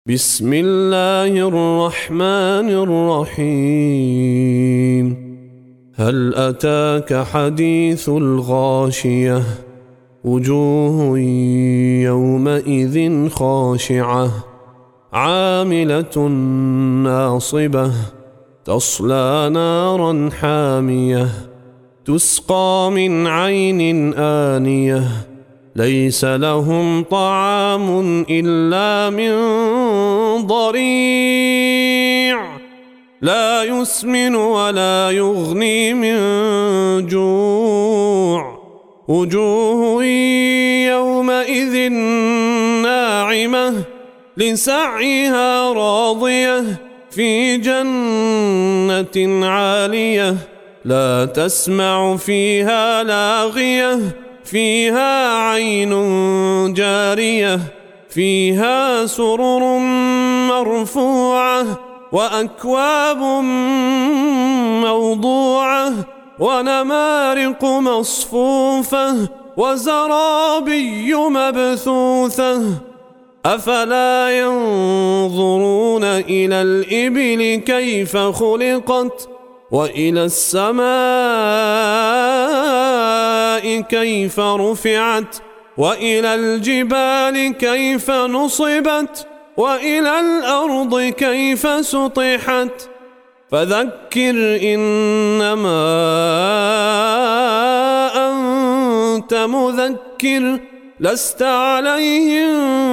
بسم الله الرحمن الرحيم هل أتاك حديث الغاشية وجوه يومئذ خاشعة عاملة ناصبة تصلى نارا حامية تسقى من عين آنية ليس لهم طعام إلا من ضريع لا يسمن ولا يغني من جوع وجوه يومئذ ناعمة لسعيها راضية في جنة عالية لا تسمع فيها لاغية فيها عين جارية فيها سرر مرفوعة وأكواب موضوعة ونمارق مصفوفة وزرابي مبثوثة أفلا ينظرون إلى الإبل كيف خلقت وإلى السماء كيف رفعت وإلى الجبال كيف نصبت وإلى الأرض كيف سطحت فذكر إنما أنت مذكر لست عليهم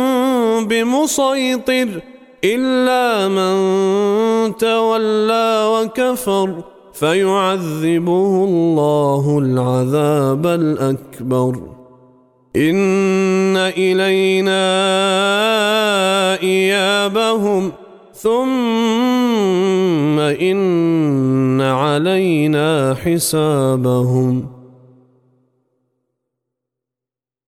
بمسيطر إلا من تولى وكفر فيعذبه الله العذاب الأكبر إن إلينا إيابهم ثم إن علينا حسابهم